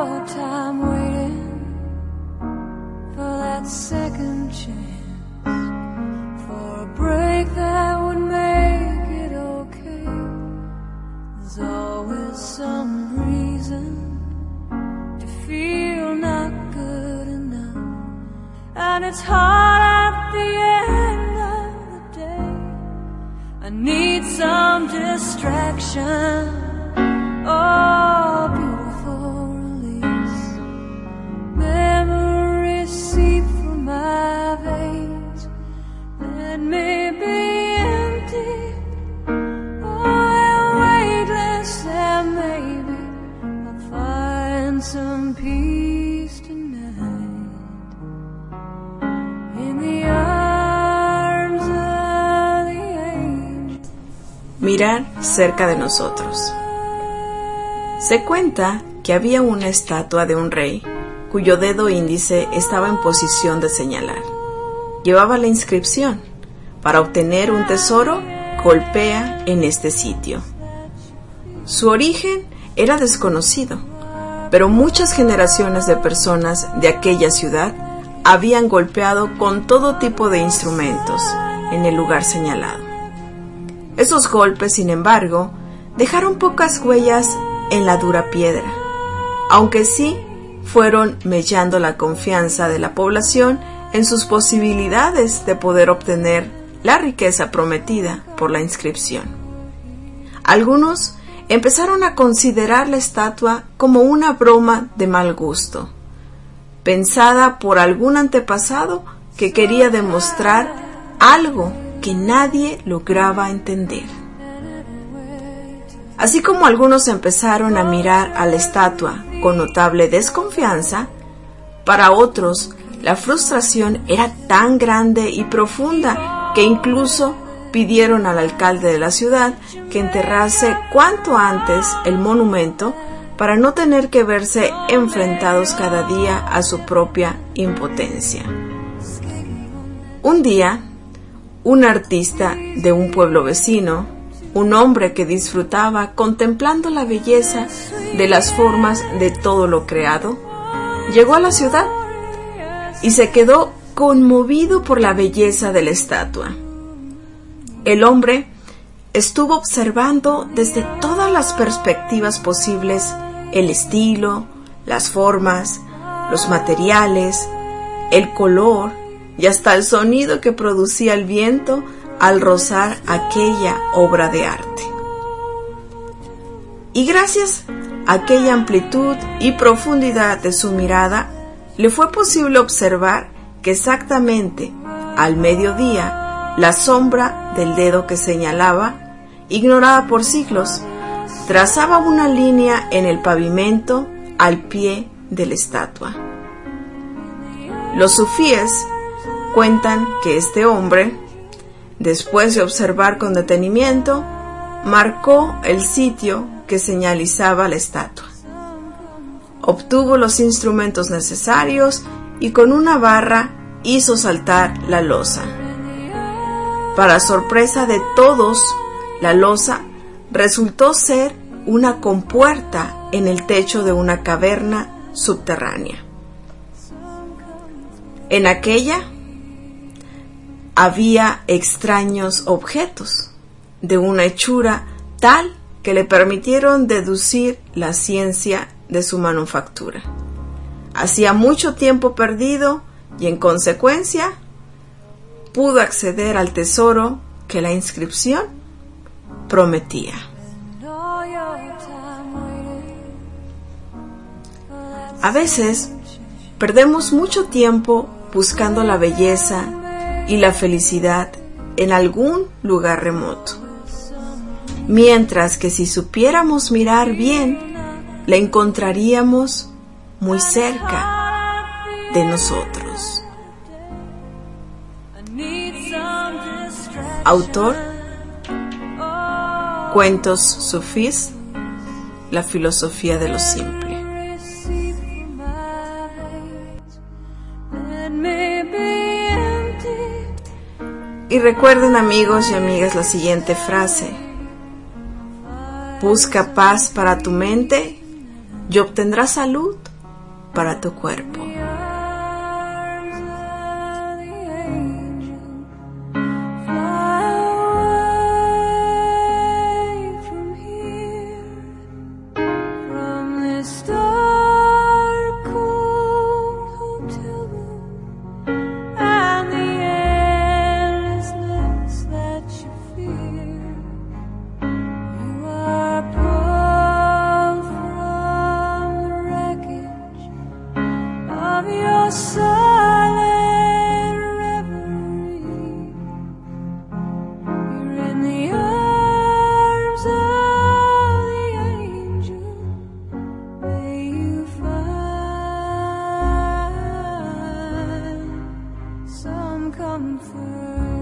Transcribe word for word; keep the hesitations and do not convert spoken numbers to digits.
your time waiting for that second chance, for a break that would make it okay. There's always some reason to feel not good enough, and it's hard at the end of the day. I need some distraction. Oh, beautiful release. Memories seep from my veins. Let me be empty. Oh, I'm weightless, and maybe I'll find some peace tonight in the arms of the angel. Mirar cerca de nosotros. Se cuenta que había una estatua de un rey cuyo dedo índice estaba en posición de señalar. Llevaba la inscripción: para obtener un tesoro, golpea en este sitio. Su origen era desconocido, pero muchas generaciones de personas de aquella ciudad habían golpeado con todo tipo de instrumentos en el lugar señalado. Esos golpes, sin embargo, dejaron pocas huellas en la dura piedra, aunque sí fueron mellando la confianza de la población en sus posibilidades de poder obtener la riqueza prometida por la inscripción. Algunos empezaron a considerar la estatua como una broma de mal gusto, pensada por algún antepasado que quería demostrar algo que nadie lograba entender. Así como algunos empezaron a mirar a la estatua con notable desconfianza, para otros la frustración era tan grande y profunda que incluso pidieron al alcalde de la ciudad que enterrase cuanto antes el monumento para no tener que verse enfrentados cada día a su propia impotencia. Un día, un artista de un pueblo vecino, un hombre que disfrutaba contemplando la belleza de las formas de todo lo creado, llegó a la ciudad y se quedó conmovido por la belleza de la estatua. El hombre estuvo observando desde todas las perspectivas posibles el estilo, las formas, los materiales, el color y hasta el sonido que producía el viento al rozar aquella obra de arte. Y gracias a aquella amplitud y profundidad de su mirada, le fue posible observar que exactamente al mediodía la sombra del dedo que señalaba, ignorada por siglos, trazaba una línea en el pavimento al pie de la estatua. Los sufíes cuentan que este hombre, después de observar con detenimiento, marcó el sitio que señalizaba la estatua. Obtuvo los instrumentos necesarios y con una barra hizo saltar la losa. Para sorpresa de todos, la losa resultó ser una compuerta en el techo de una caverna subterránea. En aquella había extraños objetos de una hechura tal que le permitieron deducir la ciencia de su manufactura. Hacía mucho tiempo perdido y en consecuencia pudo acceder al tesoro que la inscripción prometía. A veces perdemos mucho tiempo buscando la belleza y la felicidad en algún lugar remoto, mientras que si supiéramos mirar bien, la encontraríamos muy cerca de nosotros. Autor: Cuentos sufís, la filosofía de lo simple. Y recuerden, amigos y amigas, la siguiente frase: busca paz para tu mente y obtendrás salud para tu cuerpo. Comfort.